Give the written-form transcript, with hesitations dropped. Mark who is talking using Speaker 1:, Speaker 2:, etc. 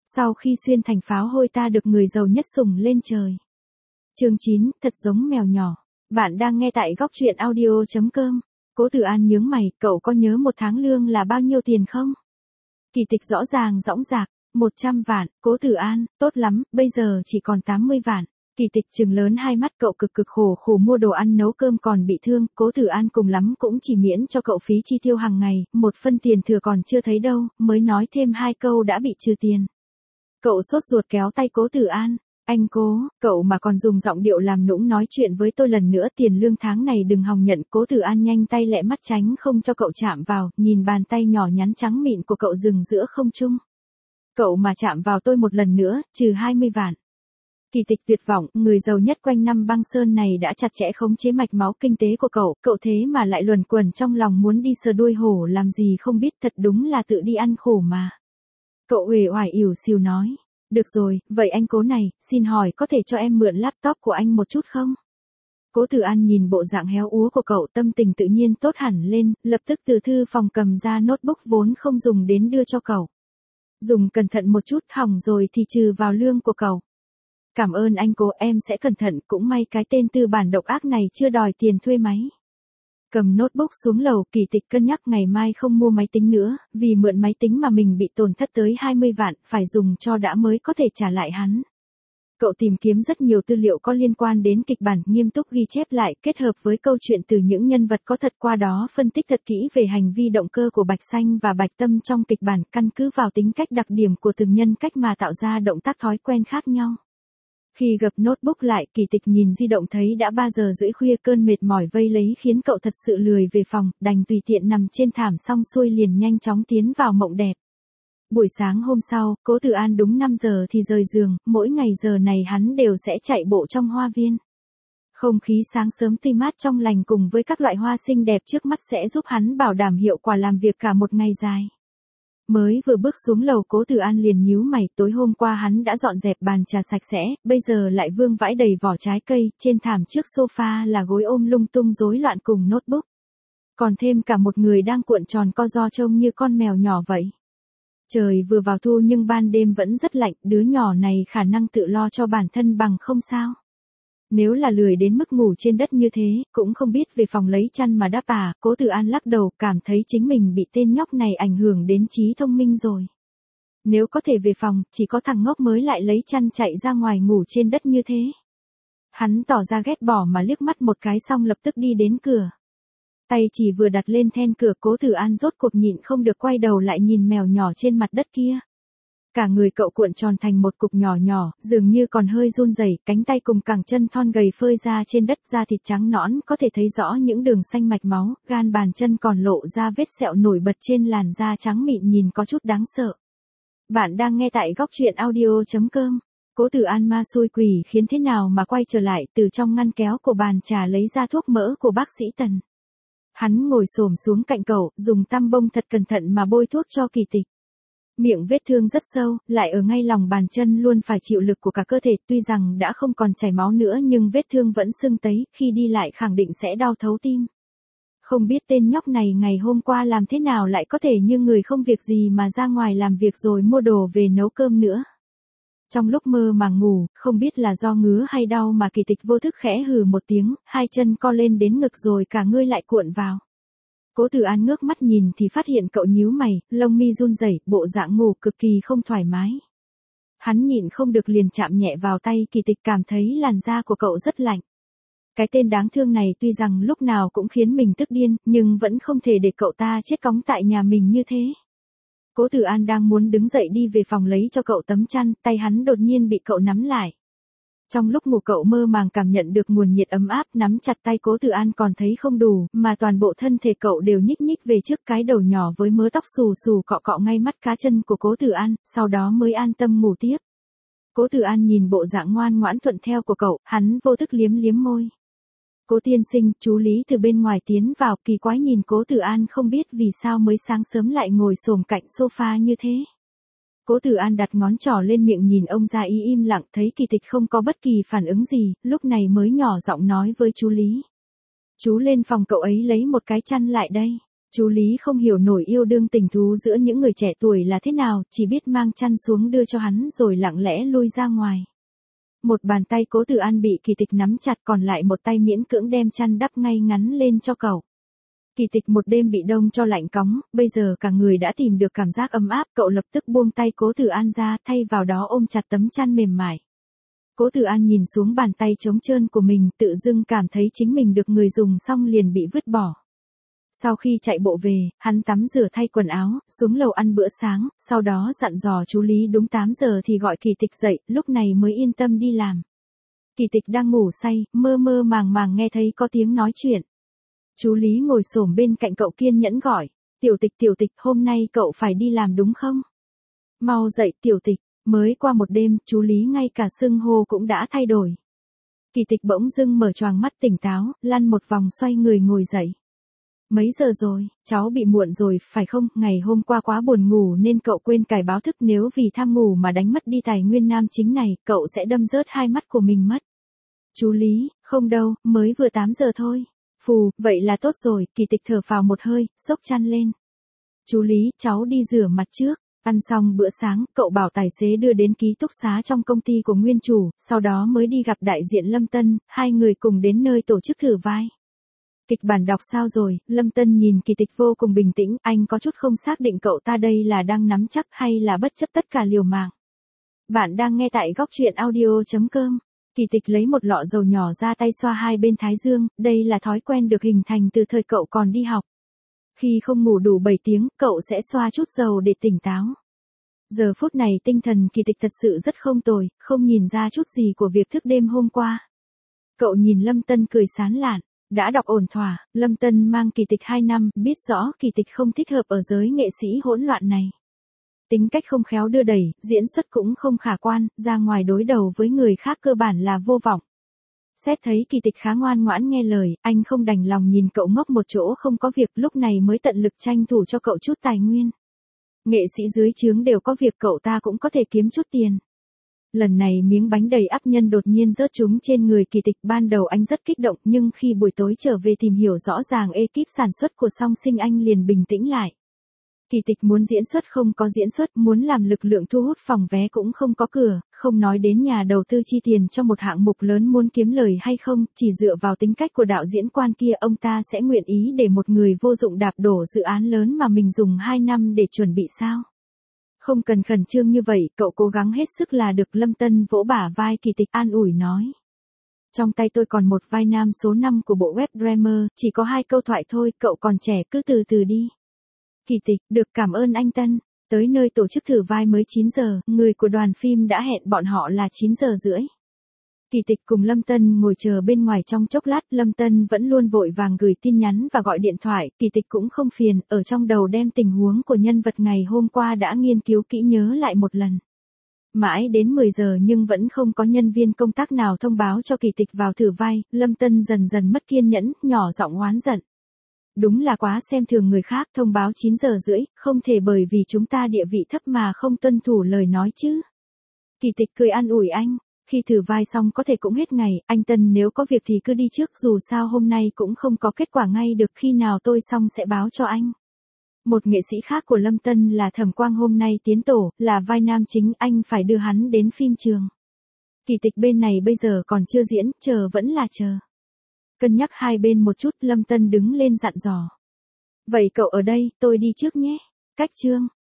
Speaker 1: Sau khi xuyên thành pháo hôi ta được người giàu nhất sủng lên trời. Chương 9, thật giống mèo nhỏ. Bạn đang nghe tại góc truyện audio.com. Cố Tử An nhướng mày, cậu có nhớ một tháng lương là bao nhiêu tiền không? Kỳ Tịch rõ ràng dõng dạc, 100 vạn, Cố Tử An, tốt lắm, bây giờ chỉ còn 80 vạn. Kỳ Tịch trừng lớn hai mắt, cậu cực khổ mua đồ ăn nấu cơm còn bị thương, Cố Tử An cùng lắm cũng chỉ miễn cho cậu phí chi tiêu hàng ngày, một phân tiền thừa còn chưa thấy đâu, mới nói thêm hai câu đã bị trừ tiền. Cậu sốt ruột kéo tay Cố Tử An, anh Cố, cậu mà còn dùng giọng điệu làm nũng nói chuyện với tôi lần nữa, tiền lương tháng này đừng hòng nhận. Cố Tử An nhanh tay lẹ mắt tránh không cho cậu chạm vào, nhìn bàn tay nhỏ nhắn trắng mịn của cậu dừng giữa không trung. Cậu mà chạm vào tôi một lần nữa, trừ 20 vạn. Kỳ Tịch tuyệt vọng, người giàu nhất quanh năm băng sơn này đã chặt chẽ khống chế mạch máu kinh tế của cậu thế mà lại luẩn quẩn trong lòng muốn đi sờ đuôi hổ làm gì không biết, thật đúng là tự đi ăn khổ mà. Cậu uể oải ỉu xìu nói, được rồi, vậy anh Cố này, xin hỏi có thể cho em mượn laptop của anh một chút không? Cố Tử An nhìn bộ dạng héo úa của cậu, tâm tình tự nhiên tốt hẳn lên, lập tức từ thư phòng cầm ra notebook vốn không dùng đến đưa cho cậu. Dùng cẩn thận một chút, hỏng rồi thì trừ vào lương của cậu. Cảm ơn anh Cố, em sẽ cẩn thận, cũng may cái tên tư bản độc ác này chưa đòi tiền thuê máy. Cầm notebook xuống lầu, Kỳ Tịch cân nhắc ngày mai không mua máy tính nữa, vì mượn máy tính mà mình bị tổn thất tới 20 vạn, phải dùng cho đã mới có thể trả lại hắn. Cậu tìm kiếm rất nhiều tư liệu có liên quan đến kịch bản, nghiêm túc ghi chép lại, kết hợp với câu chuyện từ những nhân vật có thật, qua đó phân tích thật kỹ về hành vi động cơ của Bạch Xanh và Bạch Tâm trong kịch bản, căn cứ vào tính cách đặc điểm của từng nhân cách mà tạo ra động tác thói quen khác nhau. Khi gập notebook lại, Kỳ Tịch nhìn di động thấy đã 3 giờ rưỡi khuya, cơn mệt mỏi vây lấy khiến cậu thật sự lười về phòng, đành tùy tiện nằm trên thảm xong xuôi liền nhanh chóng tiến vào mộng đẹp. Buổi sáng hôm sau, Cố Tử An đúng 5 giờ thì rời giường, mỗi ngày giờ này hắn đều sẽ chạy bộ trong hoa viên. Không khí sáng sớm tươi mát trong lành cùng với các loại hoa xinh đẹp trước mắt sẽ giúp hắn bảo đảm hiệu quả làm việc cả một ngày dài. Mới vừa bước xuống lầu, Cố Tử An liền nhíu mày, tối hôm qua hắn đã dọn dẹp bàn trà sạch sẽ, bây giờ lại vương vãi đầy vỏ trái cây, trên thảm trước sofa là gối ôm lung tung rối loạn cùng notebook. Còn thêm cả một người đang cuộn tròn co ro trông như con mèo nhỏ vậy. Trời vừa vào thu nhưng ban đêm vẫn rất lạnh, đứa nhỏ này khả năng tự lo cho bản thân bằng không sao. Nếu là lười đến mức ngủ trên đất như thế, cũng không biết về phòng lấy chăn mà đắp à. Cố Tử An lắc đầu, cảm thấy chính mình bị tên nhóc này ảnh hưởng đến trí thông minh rồi. Nếu có thể về phòng, chỉ có thằng ngốc mới lại lấy chăn chạy ra ngoài ngủ trên đất như thế. Hắn tỏ ra ghét bỏ mà liếc mắt một cái xong lập tức đi đến cửa. Tay chỉ vừa đặt lên then cửa, Cố Tử An rốt cuộc nhịn không được quay đầu lại nhìn mèo nhỏ trên mặt đất kia. Cả người cậu cuộn tròn thành một cục nhỏ nhỏ, dường như còn hơi run rẩy, cánh tay cùng cẳng chân thon gầy phơi ra trên đất, da thịt trắng nõn, có thể thấy rõ những đường xanh mạch máu, gan bàn chân còn lộ ra vết sẹo nổi bật trên làn da trắng mịn nhìn có chút đáng sợ. Bạn đang nghe tại góc truyện audio.com. Cố Tử An ma xui quỷ khiến thế nào mà quay trở lại, từ trong ngăn kéo của bàn trà lấy ra thuốc mỡ của bác sĩ Tần. Hắn ngồi xổm xuống cạnh cậu, dùng tăm bông thật cẩn thận mà bôi thuốc cho Kỳ Tịch. Miệng vết thương rất sâu, lại ở ngay lòng bàn chân luôn phải chịu lực của cả cơ thể, tuy rằng đã không còn chảy máu nữa nhưng vết thương vẫn sưng tấy, khi đi lại khẳng định sẽ đau thấu tim. Không biết tên nhóc này ngày hôm qua làm thế nào lại có thể như người không việc gì mà ra ngoài làm việc rồi mua đồ về nấu cơm nữa. Trong lúc mơ màng ngủ, không biết là do ngứa hay đau mà Kỳ Tịch vô thức khẽ hừ một tiếng, hai chân co lên đến ngực rồi cả người lại cuộn vào. Cố Tử An ngước mắt nhìn thì phát hiện cậu nhíu mày, lông mi run rẩy, bộ dạng ngủ cực kỳ không thoải mái. Hắn nhịn không được liền chạm nhẹ vào tay Kỳ Tịch, cảm thấy làn da của cậu rất lạnh. Cái tên đáng thương này tuy rằng lúc nào cũng khiến mình tức điên, nhưng vẫn không thể để cậu ta chết cóng tại nhà mình như thế. Cố Tử An đang muốn đứng dậy đi về phòng lấy cho cậu tấm chăn, tay hắn đột nhiên bị cậu nắm lại. Trong lúc ngủ cậu mơ màng cảm nhận được nguồn nhiệt ấm áp, nắm chặt tay Cố Tử An còn thấy không đủ, mà toàn bộ thân thể cậu đều nhích nhích về trước, cái đầu nhỏ với mớ tóc xù xù cọ cọ ngay mắt cá chân của Cố Tử An, sau đó mới an tâm ngủ tiếp. Cố Tử An nhìn bộ dạng ngoan ngoãn thuận theo của cậu, hắn vô thức liếm liếm môi. Cố tiên sinh, chú Lý từ bên ngoài tiến vào, kỳ quái nhìn Cố Tử An không biết vì sao mới sáng sớm lại ngồi xổm cạnh sofa như thế. Cố Tử An đặt ngón trỏ lên miệng nhìn ông già im lặng, thấy Kỳ Tịch không có bất kỳ phản ứng gì, lúc này mới nhỏ giọng nói với chú Lý. Chú lên phòng cậu ấy lấy một cái chăn lại đây. Chú Lý không hiểu nổi yêu đương tình thú giữa những người trẻ tuổi là thế nào, chỉ biết mang chăn xuống đưa cho hắn rồi lặng lẽ lui ra ngoài. Một bàn tay Cố Tử An bị Kỳ Tịch nắm chặt, còn lại một tay miễn cưỡng đem chăn đắp ngay ngắn lên cho cậu. Kỳ Tịch một đêm bị đông cho lạnh cóng, bây giờ cả người đã tìm được cảm giác ấm áp, cậu lập tức buông tay Cố Tử An ra, thay vào đó ôm chặt tấm chăn mềm mại. Cố Tử An nhìn xuống bàn tay trống trơn của mình, tự dưng cảm thấy chính mình được người dùng xong liền bị vứt bỏ. Sau khi chạy bộ về, hắn tắm rửa thay quần áo, xuống lầu ăn bữa sáng, sau đó dặn dò chú Lý đúng 8 giờ thì gọi Kỳ Tịch dậy, lúc này mới yên tâm đi làm. Kỳ Tịch đang ngủ say, mơ mơ màng màng nghe thấy có tiếng nói chuyện. Chú Lý ngồi xổm bên cạnh cậu kiên nhẫn gọi, Tiểu Tịch, hôm nay cậu phải đi làm đúng không? Mau dậy Tiểu Tịch, mới qua một đêm, chú Lý ngay cả xưng hô cũng đã thay đổi. Kỳ Tịch bỗng dưng mở choàng mắt tỉnh táo, lăn một vòng xoay người ngồi dậy. Mấy giờ rồi, cháu bị muộn rồi, phải không? Ngày hôm qua quá buồn ngủ nên cậu quên cài báo thức, nếu vì tham ngủ mà đánh mất đi tài nguyên nam chính này, cậu sẽ đâm rớt hai mắt của mình mất. Chú Lý, không đâu, mới vừa 8 giờ thôi. Phù, vậy là tốt rồi. Kỳ Tịch thở phào một hơi, xốc chăn lên. Chú Lý, cháu đi rửa mặt trước. Ăn xong bữa sáng, cậu bảo tài xế đưa đến ký túc xá trong công ty của nguyên chủ, sau đó mới đi gặp đại diện Lâm Tân, hai người cùng đến nơi tổ chức thử vai. Kịch bản đọc sao rồi? Lâm Tân nhìn Kỳ Tịch vô cùng bình tĩnh, anh có chút không xác định cậu ta đây là đang nắm chắc hay là bất chấp tất cả liều mạng. Bạn đang nghe tại góc truyện audio.com. Kỳ Tịch lấy một lọ dầu nhỏ ra tay xoa hai bên thái dương, đây là thói quen được hình thành từ thời cậu còn đi học. Khi không ngủ đủ 7 tiếng, cậu sẽ xoa chút dầu để tỉnh táo. Giờ phút này tinh thần Kỳ Tịch thật sự rất không tồi, không nhìn ra chút gì của việc thức đêm hôm qua. Cậu nhìn Lâm Tân cười sán lạn. Đã đọc ổn thỏa, Lâm Tân mang Kỳ Tịch 2 năm, biết rõ Kỳ Tịch không thích hợp ở giới nghệ sĩ hỗn loạn này. Tính cách không khéo đưa đẩy, diễn xuất cũng không khả quan, ra ngoài đối đầu với người khác cơ bản là vô vọng. Xét thấy Kỳ Tịch khá ngoan ngoãn nghe lời, anh không đành lòng nhìn cậu ngốc một chỗ không có việc, lúc này mới tận lực tranh thủ cho cậu chút tài nguyên. Nghệ sĩ dưới trướng đều có việc, cậu ta cũng có thể kiếm chút tiền. Lần này miếng bánh đầy ắp nhân đột nhiên rớt trúng trên người Kỳ Tịch, ban đầu anh rất kích động, nhưng khi buổi tối trở về tìm hiểu rõ ràng ekip sản xuất của Song Sinh anh liền bình tĩnh lại. Kỳ Tịch muốn diễn xuất không có diễn xuất, muốn làm lực lượng thu hút phòng vé cũng không có cửa, không nói đến nhà đầu tư chi tiền cho một hạng mục lớn muốn kiếm lời hay không, chỉ dựa vào tính cách của đạo diễn quan kia ông ta sẽ nguyện ý để một người vô dụng đạp đổ dự án lớn mà mình dùng 2 năm để chuẩn bị sao? Không cần khẩn trương như vậy, cậu cố gắng hết sức là được. Lâm Tân vỗ bả vai Kỳ Tịch an ủi nói. Trong tay tôi còn một vai nam số 5 của bộ web drama, chỉ có 2 câu thoại thôi, cậu còn trẻ cứ từ từ đi. Kỳ Tịch, được, cảm ơn anh Tân. Tới nơi tổ chức thử vai mới 9 giờ, người của đoàn phim đã hẹn bọn họ là 9 giờ rưỡi. Kỳ Tịch cùng Lâm Tân ngồi chờ bên ngoài trong chốc lát, Lâm Tân vẫn luôn vội vàng gửi tin nhắn và gọi điện thoại, Kỳ Tịch cũng không phiền, ở trong đầu đem tình huống của nhân vật ngày hôm qua đã nghiên cứu kỹ nhớ lại một lần. Mãi đến 10 giờ nhưng vẫn không có nhân viên công tác nào thông báo cho Kỳ Tịch vào thử vai, Lâm Tân dần dần mất kiên nhẫn, nhỏ giọng oán giận. Đúng là quá xem thường người khác, thông báo 9 giờ rưỡi, không thể bởi vì chúng ta địa vị thấp mà không tuân thủ lời nói chứ. Kỳ Tịch cười an ủi anh. Khi thử vai xong có thể cũng hết ngày, anh Tân nếu có việc thì cứ đi trước, dù sao hôm nay cũng không có kết quả ngay được, khi nào tôi xong sẽ báo cho anh. Một nghệ sĩ khác của Lâm Tân là Thẩm Quang hôm nay tiến tổ, là vai nam chính, anh phải đưa hắn đến phim trường. Kỳ Tịch bên này bây giờ còn chưa diễn, chờ vẫn là chờ. Cân nhắc hai bên một chút, Lâm Tân đứng lên dặn dò. Vậy cậu ở đây, tôi đi trước nhé. Cách chương.